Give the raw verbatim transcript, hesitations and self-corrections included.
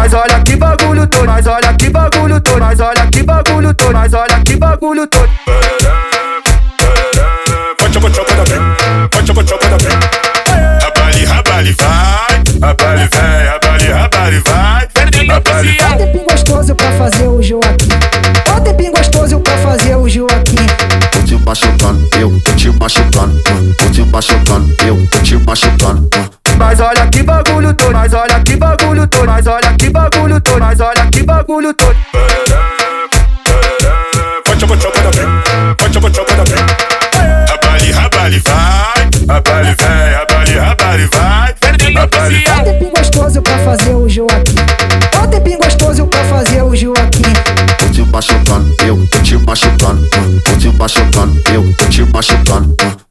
Mas olha que bagulho todo, mas olha que bagulho todo, mas olha que bagulho todo, mas olha que bagulho todo. Rabali, rabali, vai, rabali, vai, rabali, rabali, vai. Ó tempinho gostoso pra fazer o Joaquim. Ó tempinho gostoso pra fazer o Joaquim. Tô te machucando, eu tô te machucando, tô te machucando, eu tô te machucando. Mas olha que bagulho todo, mas olha que bagulho todo, mas olha que bagulho todo, mas olha que bagulho todo. Rabali, rabali, vai, rabali, vai, rabali, rabali, vai. Ó tempinho gostoso pra fazer o Joaquim. Ó tempinho gostoso pra fazer o Joaquim. Tô te machucando, eu tô te machucando, tô te machucando, eu tô te machucando.